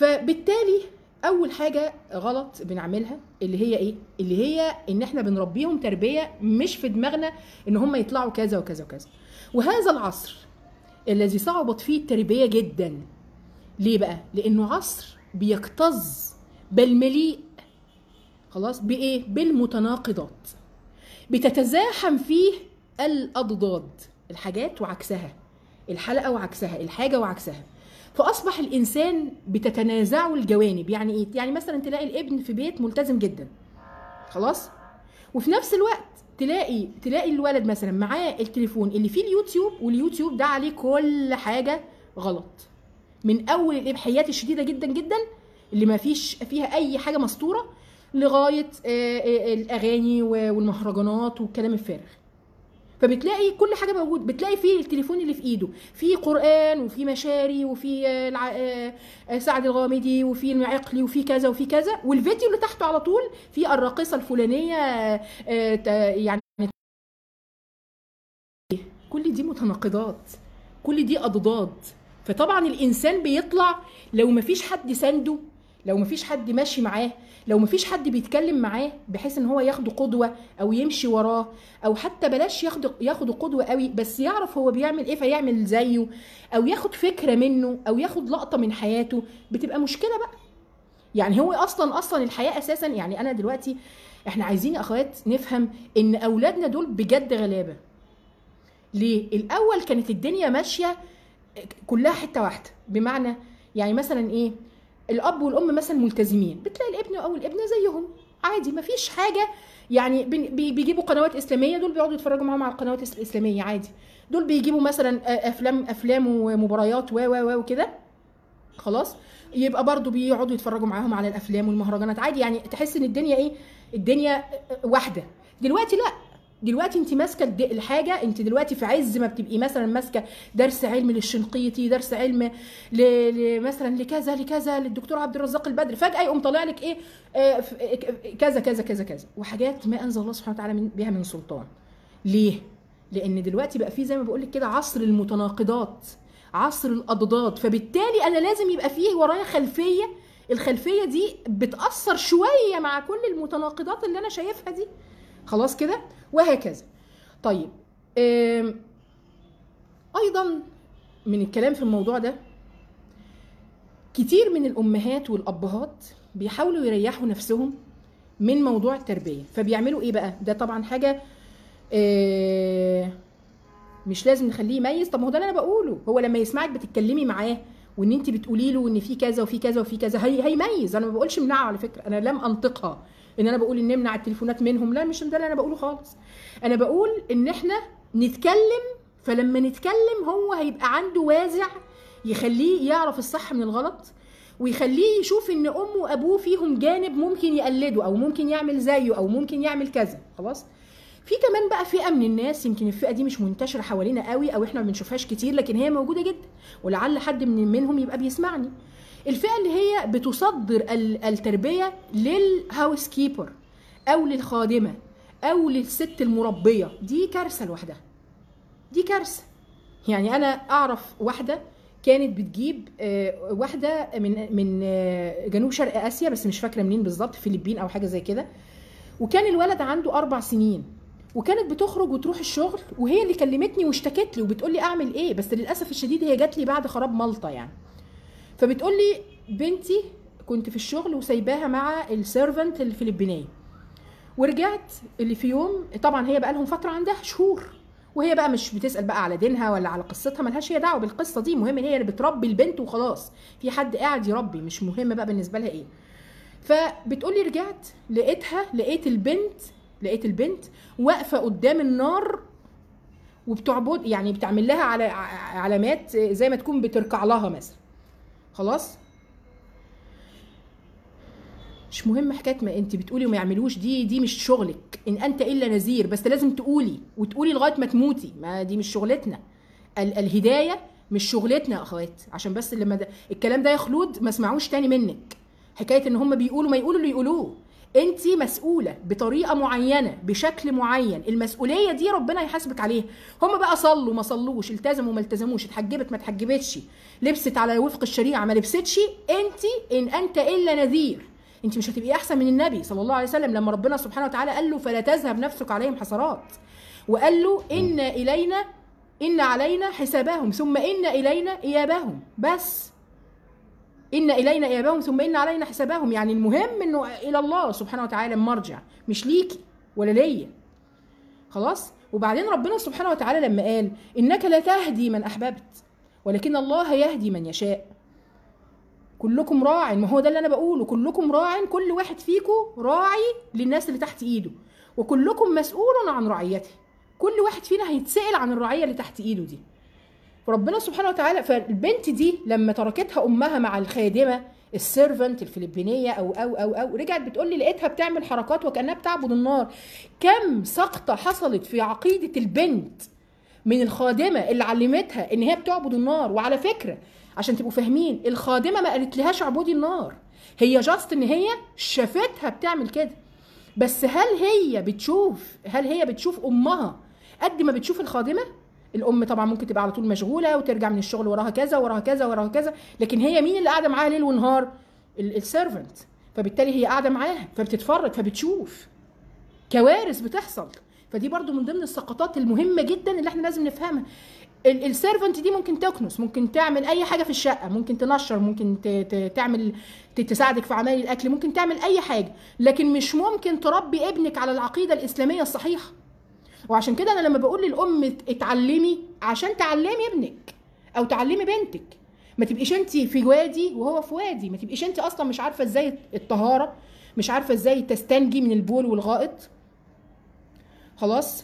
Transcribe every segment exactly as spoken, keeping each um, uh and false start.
فبالتالي اول حاجه غلط بنعملها اللي هي ايه؟ اللي هي ان احنا بنربيهم تربيه مش في دماغنا ان هم يطلعوا كذا وكذا وكذا. وهذا العصر الذي صعبت فيه التربيه جدا. ليه بقى؟ لانه عصر بيكتظ بل مليء خلاص بايه؟ بالمتناقضات. بتتزاحم فيه الاضداد، الحاجات وعكسها، الحلقه وعكسها، الحاجه وعكسها. فاصبح الانسان بتتنازعه الجوانب. يعني ايه؟ يعني مثلا تلاقي الابن في بيت ملتزم جدا خلاص، وفي نفس الوقت تلاقي تلاقي الولد مثلا معاه التليفون اللي فيه اليوتيوب، واليوتيوب ده عليه كل حاجه غلط، من اول الاباحيات الشديده جدا جدا اللي ما فيش فيها اي حاجه مسطوره، لغايه الاغاني والمهرجانات والكلام الفارغ. فبتلاقي كل حاجه موجود. بتلاقي فيه التليفون اللي في ايده فيه قران وفيه مشاري وفيه سعد الغامدي وفيه المعقلي وفيه كذا وفيه كذا، والفيديو اللي تحته على طول فيه الراقصه الفلانيه. يعني كل دي متناقضات، كل دي اضداد. فطبعا الانسان بيطلع لو مفيش حد سنده، لو مفيش حد ماشي معاه، لو مفيش حد بيتكلم معاه بحيث ان هو ياخده قدوه او يمشي وراه، او حتى بلاش ياخده ياخده قدوه قوي بس يعرف هو بيعمل ايه فيعمل زيه، او ياخد فكره منه، او ياخد لقطه من حياته، بتبقى مشكله بقى. يعني هو اصلا اصلا الحياه اساسا. يعني انا دلوقتي احنا عايزين يا اخوات نفهم ان اولادنا دول بجد غلابه. ليه؟ الاول كانت الدنيا ماشيه كلها حته واحده، بمعنى يعني مثلا ايه؟ الاب والام مثلا ملتزمين، بتلاقي الابن او الابنه زيهم عادي، مفيش حاجه. يعني بيجيبوا قنوات اسلاميه، دول بيقعدوا يتفرجوا معاهم على القنوات الاسلاميه عادي. دول بيجيبوا مثلا افلام افلام ومباريات و و وكده خلاص، يبقى برضو بيقعدوا يتفرجوا معاهم على الافلام والمهرجانات عادي. يعني تحس ان الدنيا ايه؟ الدنيا واحده. دلوقتي لا، دلوقتي انت ماسكه الحاجه، انت دلوقتي في عز ما بتبقي مثلا ماسكه درس علم للشنقيطي، درس علم ل... مثلا لكذا لكذا للدكتور عبد الرزاق البدري، فجاه يقوم طالع لك ايه؟ آه كذا كذا كذا كذا، وحاجات ما انزل الله سبحانه وتعالى من بها من سلطان. ليه؟ لان دلوقتي بقى في زي ما بقول لك كده عصر المتناقضات، عصر الاضداد. فبالتالي انا لازم يبقى فيه ورايا خلفيه، الخلفيه دي بتاثر شويه مع كل المتناقضات اللي انا شايفها دي خلاص كده، وهكذا. طيب ايضا من الكلام في الموضوع ده، كتير من الامهات والابهات بيحاولوا يريحوا نفسهم من موضوع التربيه، فبيعملوا ايه بقى؟ ده طبعا حاجه مش لازم نخليه يميز. طب ما هو ده اللي انا بقوله، هو لما يسمعك بتتكلمي معاه وان انت بتقولي له ان في كذا وفي كذا وفي كذا، هي هيميز. انا ما بقولش امنعه على فكره، انا لم انطقها ان انا بقول ان نمنع التليفونات منهم، لا مش ده اللي انا بقوله خالص. انا بقول ان احنا نتكلم، فلما نتكلم هو هيبقى عنده وازع يخليه يعرف الصح من الغلط، ويخليه يشوف ان امه وابوه فيهم جانب ممكن يقلده، او ممكن يعمل زيه، او ممكن يعمل كذا خلاص. في كمان بقى فئه من الناس، يمكن الفئه دي مش منتشره حوالينا قوي او احنا ما بنشوفهاش كتير، لكن هي موجوده جدا، ولعل حد من منهم يبقى بيسمعني. الفئه اللي هي بتصدر التربيه للهاوس كيبر او للخادمه او للست المربيه. دي كارثه لوحدها، دي كارثه. يعني انا اعرف واحده كانت بتجيب واحده من من جنوب شرق اسيا، بس مش فاكره منين بالظبط، فلبين او حاجه زي كده، وكان الولد عنده اربع سنين، وكانت بتخرج وتروح الشغل، وهي اللي كلمتني واشتكت لي وبتقول لي اعمل ايه، بس للاسف الشديد هي جات لي بعد خراب مالطا يعني. فبتقول لي بنتي كنت في الشغل وسايباها مع السيرفنت الفلبينيه، ورجعت اللي في يوم، طبعا هي بقى لهم فتره عندها شهور، وهي بقى مش بتسال بقى على دينها ولا على قصتها، ملهاش هي دعوه بالقصه دي، مهم ان هي اللي بتربي البنت وخلاص، في حد قاعد يربي، مش مهم بقى بالنسبه لها ايه. فبتقول لي رجعت لقيتها لقيت البنت لقيت البنت واقفه قدام النار وبتعبد، يعني بتعمل لها على علامات زي ما تكون بتركع لها مثلا خلاص. مش مهم حكايه ما انت بتقولي وما يعملوش، دي دي مش شغلك، ان انت الا نذير، بس لازم تقولي وتقولي لغايه ما تموتي، ما دي مش شغلتنا. ال الهدايه مش شغلتنا يا اخوات، عشان بس لما ده الكلام ده يخلود ما اسمعوش تاني منك. حكايه ان هم بيقولوا ما يقولوا اللي يقولوه، انت مسؤوله بطريقه معينه بشكل معين، المسؤوليه دي ربنا يحاسبك عليها. هم بقى صلوا ما صلوش، التزموا ما التزموش، اتحجبت ما اتحجبتش، لبست على وفق الشريعه ما لبستش، انت ان انت الا نذير. انت مش هتبقي احسن من النبي صلى الله عليه وسلم لما ربنا سبحانه وتعالى قال له فلا تذهب نفسك عليهم حسرات، وقال له ان الينا ان علينا حسابهم ثم ان الينا ايابهم. بس إن إلينا إيابهم ثم إن علينا حسابهم، يعني المهم إنه إلى الله سبحانه وتعالى المرجع، مش ليكي ولا ليا. خلاص. وبعدين ربنا سبحانه وتعالى لما قال إنك لا تهدي من أحببت ولكن الله يهدي من يشاء، كلكم راع، ما هو ده اللي أنا بقوله، كلكم راع، كل واحد فيكم راعي للناس اللي تحت إيده، وكلكم مسؤول عن رعيته، كل واحد فينا هيتسأل عن الرعية اللي تحت إيده دي. فربنا سبحانه وتعالى، فالبنت دي لما تركتها امها مع الخادمه السيرفنت الفلبينيه او او او او رجعت بتقول لي لقيتها بتعمل حركات وكانها بتعبد النار. كم سقطه حصلت في عقيده البنت من الخادمه اللي علمتها ان هي بتعبد النار. وعلى فكره عشان تبقوا فاهمين، الخادمه ما قالت لهاش اعبدي النار، هي جاست ان هي شافتها بتعمل كده. بس هل هي بتشوف هل هي بتشوف امها قد ما بتشوف الخادمه؟ الام طبعا ممكن تبقى على طول مشغوله وترجع من الشغل وراها كذا وراها كذا وراها كذا، لكن هي مين اللي قاعده معاها ليل ونهار؟ السيرفنت. فبالتالي هي قاعده معاها فبتتفرج فبتشوف كوارث بتحصل. فدي برضو من ضمن السقطات المهمه جدا اللي احنا لازم نفهمها. السيرفنت دي ممكن تكنس، ممكن تعمل اي حاجه في الشقه، ممكن تنشر، ممكن تعمل تساعدك في عمل الاكل، ممكن تعمل اي حاجه، لكن مش ممكن تربي ابنك على العقيده الاسلاميه الصحيحه. وعشان كده انا لما بقول للام اتعلمي، عشان تعلمي ابنك او تعلمي بنتك، ما تبقيش انت في وادي وهو في وادي، ما تبقيش انت اصلا مش عارفه ازاي الطهاره، مش عارفه ازاي تستنجي من البول والغائط. خلاص.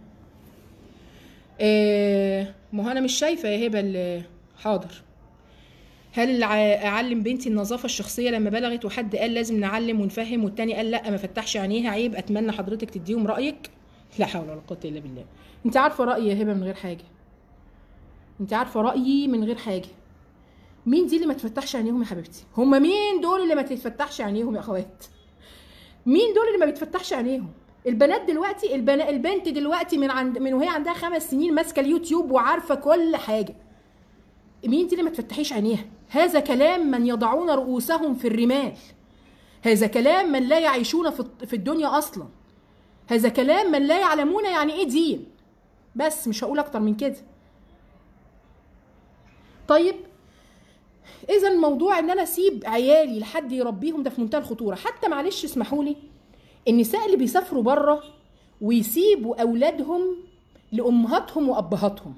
آه ما هو انا مش شايفه يا هبه. حاضر. هل اعلم بنتي النظافه الشخصيه لما بلغت وحد قال لازم نعلم ونفهم والتاني قال لا ما فتحش عينيها عيب؟ اتمنى حضرتك تديهم رايك. لا حول ولا قوه الا بالله. انت عارفه رايي يا هبه من غير حاجه، انت عارفه رايي من غير حاجه. مين دي اللي ما تفتحش عينيهم يا حبيبتي؟ هم مين دول اللي ما تفتحش عينيهم يا اخوات؟ مين دول اللي ما بتفتحش عينيهم؟ البنات دلوقتي، البنا البنت دلوقتي من عند من وهي عندها خمس سنين ماسكه اليوتيوب وعارفه كل حاجه. مين دي اللي ما تفتحيش عينيها؟ هذا كلام من يضعون رؤوسهم في الرمال، هذا كلام من لا يعيشون في الدنيا اصلا، هذا كلام من لا يعلمون يعني ايه دين. بس مش هقول اكتر من كده. طيب اذا الموضوع ان انا اسيب عيالي لحد يربيهم ده في منتهى الخطوره. حتى معلش اسمحوا لي، النساء اللي بيسافروا بره ويسيبوا اولادهم لامهاتهم وابهاتهم،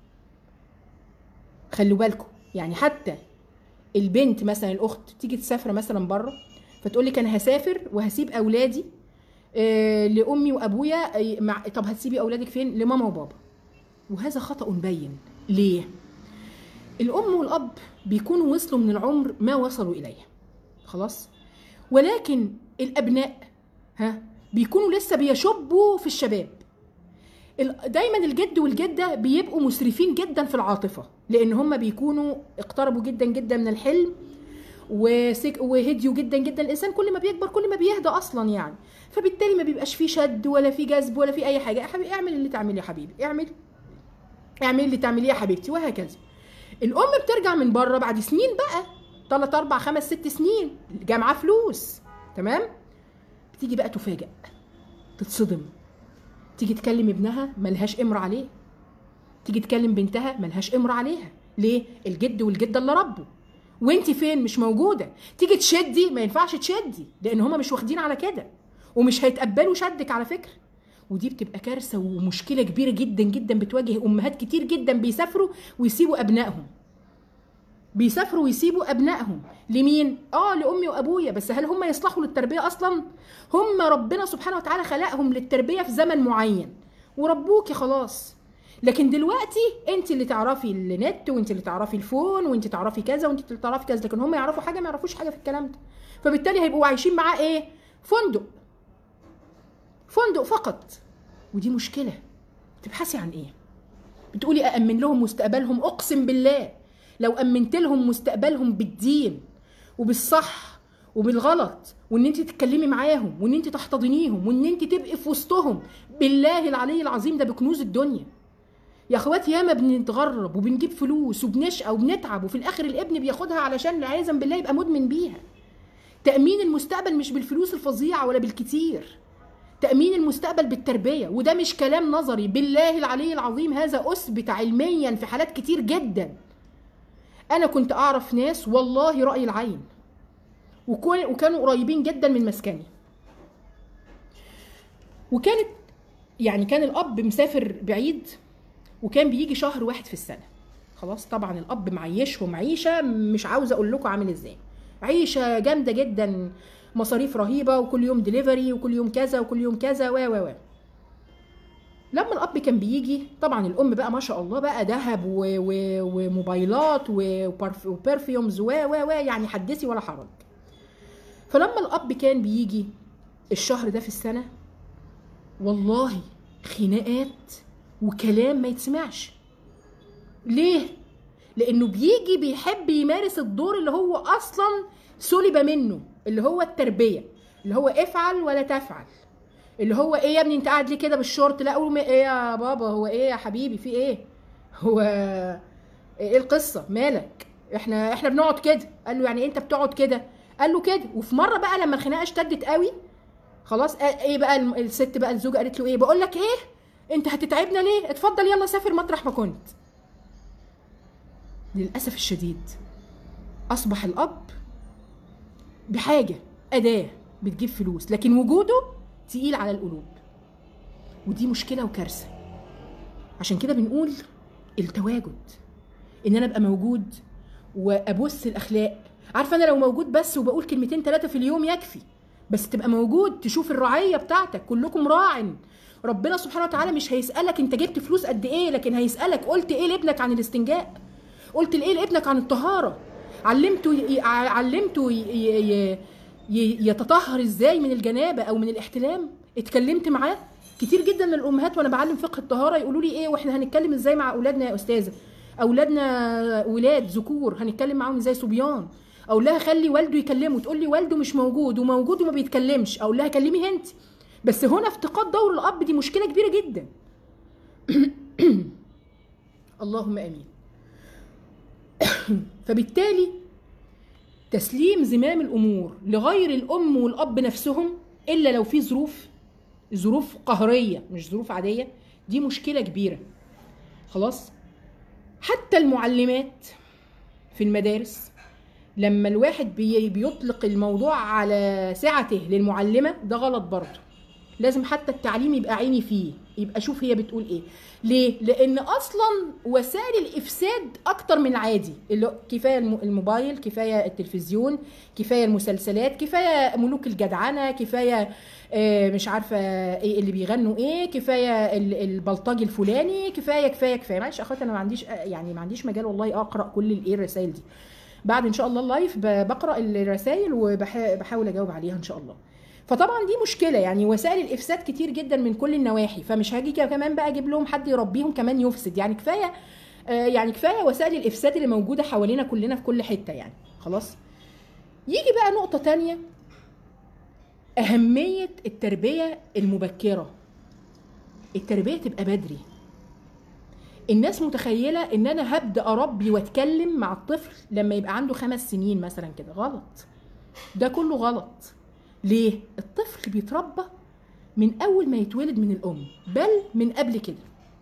خلوا بالكم. يعني حتى البنت مثلا الاخت تيجي تسافر مثلا بره فتقول لك انا هسافر وهسيب اولادي آه لامي وابويا. مع... طب هتسيبي اولادك فين؟ لماما وبابا. وهذا خطأ مبين. ليه؟ الام والاب بيكونوا وصلوا من العمر ما وصلوا اليه، خلاص، ولكن الابناء ها بيكونوا لسه بيشبوا في الشباب. دايما الجد والجده بيبقوا مسرفين جدا في العاطفه، لان هم بيكونوا اقتربوا جدا جدا من الحلم وهديوا جدا جدا. الانسان كل ما بيكبر كل ما بيهدى اصلا يعني، فبالتالي ما بيبقاش فيه شد ولا فيه جذب ولا فيه اي حاجه. يا حبيبي اعمل اللي تعمليه يا حبيبي، اعمل اعمل اللي تعمليه يا حبيبتي، وهكذا. الام بترجع من بره بعد سنين بقى، ثلاث اربع خمس ست سنين، جامعه فلوس، تمام، بتيجي بقى تفاجئ، تتصدم، تيجي تكلم ابنها ملهاش امر عليه، تيجي تكلم بنتها ملهاش امر عليها. ليه؟ الجد والجده اللي ربوا، وانت فين؟ مش موجوده. تيجي تشدي، ما ينفعش تشدي لان هما مش واخدين على كده ومش هيتقبلوا شدك على فكره. ودي بتبقى كارثه ومشكله كبيره جدا جدا بتواجه امهات كتير جدا بيسافروا ويسيبوا ابنائهم، بيسافروا ويسيبوا ابنائهم لمين؟ اه لامي وابويا. بس هل هم يصلحوا للتربيه اصلا؟ هم ربنا سبحانه وتعالى خلقهم للتربيه في زمن معين وربوكي خلاص. لكن دلوقتي انت اللي تعرفي النت، وانت اللي تعرفي الفون، وانت تعرفي كذا، وانت اللي تعرفي كذا، لكن هم يعرفوا حاجه؟ ما يعرفوش حاجه في الكلام ده. فبالتالي هيبقوا عايشين معاه ايه؟ فندق، فندق فقط. ودي مشكله. بتبحثي عن ايه؟ بتقولي أأمن لهم مستقبلهم. اقسم بالله لو أمنت لهم مستقبلهم بالدين وبالصح وبالغلط، وان انت تتكلمي معاهم، وان انت تحتضنيهم، وان انت تبقي في وسطهم، بالله العلي العظيم ده بكنوز الدنيا. يا اخواتي ياما بنتغرب وبنجيب فلوس وبنشقى وبنتعب، وفي الاخر الابن بياخدها علشان عياذا بالله يبقى مدمن بيها. تأمين المستقبل مش بالفلوس الفظيعة ولا بالكتير، تأمين المستقبل بالتربية. وده مش كلام نظري، بالله العلي العظيم هذا أثبت علميا في حالات كتير جدا. أنا كنت أعرف ناس والله رأي العين وكانوا قريبين جدا من مسكني، وكانت يعني كان الأب مسافر بعيد وكان بيجي شهر واحد في السنة. خلاص طبعا الأب معيشهم عيشة مش عاوزة أقول لكم عامل إزاي، عيشة جامدة جدا، مصاريف رهيبة، وكل يوم ديليفري، وكل يوم كذا وكل يوم كذا و و و لما الأب كان بيجي طبعا الأم بقى ما شاء الله بقى ذهب وموبايلات وبرفيومز و و و يعني حدثي ولا حرج. فلما الأب كان بيجي الشهر ده في السنة والله خناقات وكلام ما يتسمعش. ليه؟ لأنه بيجي بيحب يمارس الدور اللي هو أصلا سلب منه، اللي هو التربية، اللي هو افعل ولا تفعل، اللي هو ايه يا ابني انت قاعد ليه كده بالشورت؟ لا قولوا ايه يا بابا، هو ايه يا حبيبي في ايه، هو ايه القصة مالك، احنا احنا بنقعد كده. قال له يعني انت بتقعد كده؟ قال له كده. وفي مرة بقى لما الخناقة اشتدت قوي خلاص ايه بقى الست بقى الزوجة قالت له ايه، بقول لك ايه انت هتتعبنا ليه، اتفضل يلا سافر مطرح ما كنت. للأسف الشديد أصبح الأب بحاجة أداة بتجيب فلوس، لكن وجوده تقيل على القلوب، ودي مشكلة وكارثة. عشان كده بنقول التواجد، إن أنا أبقى موجود وأبص الأخلاق. عارفة أنا لو موجود بس وبقول كلمتين ثلاثة في اليوم يكفي، بس تبقى موجود تشوف الرعية بتاعتك، كلكم راع. ربنا سبحانه وتعالى مش هيسألك أنت جبت فلوس قد إيه، لكن هيسألك قلت إيه لابنك عن الاستنجاء، قلت ايه لابنك عن الطهاره، علمته علمته يتطهر ازاي من الجنابه او من الاحتلام، اتكلمت معاه. كتير جدا من الامهات وانا بعلم فقه الطهاره يقولوا لي ايه واحنا هنتكلم ازاي مع اولادنا يا استاذه، اولادنا ولاد ذكور هنتكلم معاهم ازاي صبيان، اقول لها خلي والده يكلمه، تقول لي والده مش موجود وموجود وما بيتكلمش، اقول لها كلمي انت. بس هنا افتقاد دور الاب دي مشكله كبيره جدا. اللهم امين. فبالتالي تسليم زمام الامور لغير الام والاب نفسهم الا لو في ظروف ظروف قهريه مش ظروف عاديه، دي مشكله كبيره. خلاص حتى المعلمات في المدارس لما الواحد بي بيطلق الموضوع على سعته للمعلمه ده غلط برضه. لازم حتى التعليم يبقى عيني فيه، يبقى شوف هي بتقول ايه. ليه؟ لان اصلا وسائل الافساد اكتر من العادي، اللي كفايه الموبايل، كفايه التلفزيون، كفايه المسلسلات، كفايه ملوك الجدعنه، كفايه آه مش عارفه ايه اللي بيغنوا ايه، كفايه البلطجي الفلاني، كفايه كفايه كفايه. معلش اخواتي انا ما عنديش يعني ما عنديش مجال والله اقرا كل الايه الرسائل دي. بعد ان شاء الله اللايف بقرا الرسائل وبحاول اجاوب عليها ان شاء الله. فطبعا دي مشكله، يعني وسائل الافساد كتير جدا من كل النواحي، فمش هاجي كمان بقى اجيب لهم حد يربيهم كمان يفسد. يعني كفايه آه يعني كفايه وسائل الافساد اللي موجوده حوالينا كلنا في كل حته يعني. خلاص يجي بقى نقطه تانية، اهميه التربيه المبكره. التربيه تبقى بدري. الناس متخيله ان انا هبدا اربي واتكلم مع الطفل لما يبقى عنده خمس سنين مثلا كده، غلط. ده كله غلط. ليه؟ الطفل بيتربى من اول ما يتولد من الام، بل من قبل كده.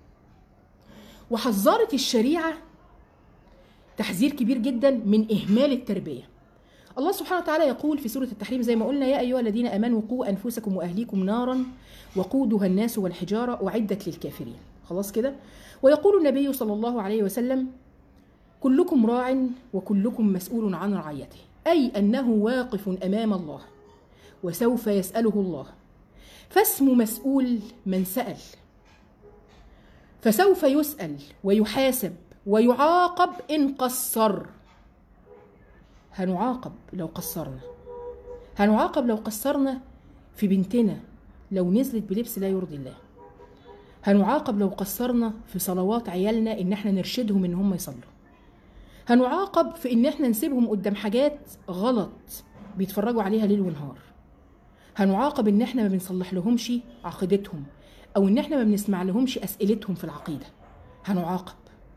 وحذرت الشريعه تحذير كبير جدا من اهمال التربيه. الله سبحانه وتعالى يقول في سوره التحريم زي ما قلنا: يا ايها الذين امنوا قوا انفسكم واهليكم نارا وقودها الناس والحجاره اعدت للكافرين. خلاص كده. ويقول النبي صلى الله عليه وسلم: كلكم راع وكلكم مسؤول عن رعيته، اي انه واقف امام الله وسوف يسأله الله، فاسم مسؤول من سأل، فسوف يسأل ويحاسب ويعاقب إن قصر. هنعاقب لو قصرنا، هنعاقب لو قصرنا في بنتنا لو نزلت بلبس لا يرضي الله، هنعاقب لو قصرنا في صلوات عيالنا إن احنا نرشدهم إن هم يصلوا، هنعاقب في إن احنا نسيبهم قدام حاجات غلط بيتفرجوا عليها ليل ونهار. هنعاقب ان احنا ما بنصلح لهمش عقيدتهم، او ان احنا ما بنسمع لهمش اسئلتهم في العقيده، هنعاقب.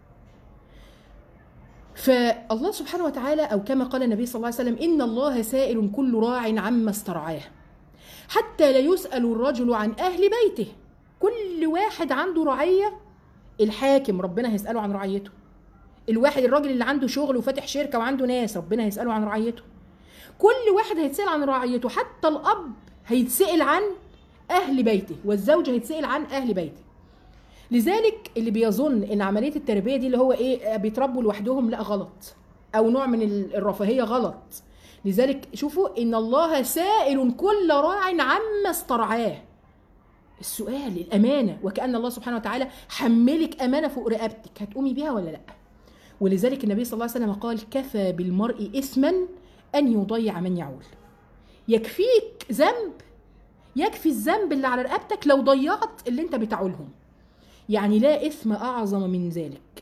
فالله سبحانه وتعالى، او كما قال النبي صلى الله عليه وسلم: ان الله سائل كل راع عما استرعاه حتى لا يسأل الرجل عن اهل بيته. كل واحد عنده رعيه، الحاكم ربنا هيسأله عن رعيته، الواحد الراجل اللي عنده شغل وفاتح شركه وعنده ناس ربنا هيسأله عن رعيته، كل واحد هيتسأل عن رعيته، حتى الأب هيتسأل عن أهل بيته، والزوج هيتسأل عن أهل بيته. لذلك اللي بيظن إن عملية التربية دي اللي هو إيه بيتربوا لوحدهم، لا، غلط، أو نوع من الرفاهية، غلط. لذلك شوفوا: إن الله سائل كل راع عما استرعاه. السؤال، الأمانة، وكأن الله سبحانه وتعالى حملك أمانة فوق رقبتك، هتقومي بيها ولا لأ؟ ولذلك النبي صلى الله عليه وسلم قال: كفى بالمرء إثما أن يضيع من يعول. يكفيك ذنب، يكفي الذنب اللي على رقبتك لو ضيعت اللي انت بتعولهم، يعني لا إثم أعظم من ذلك.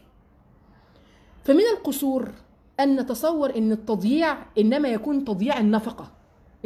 فمن القصور أن نتصور أن التضييع إنما يكون تضييع النفقة،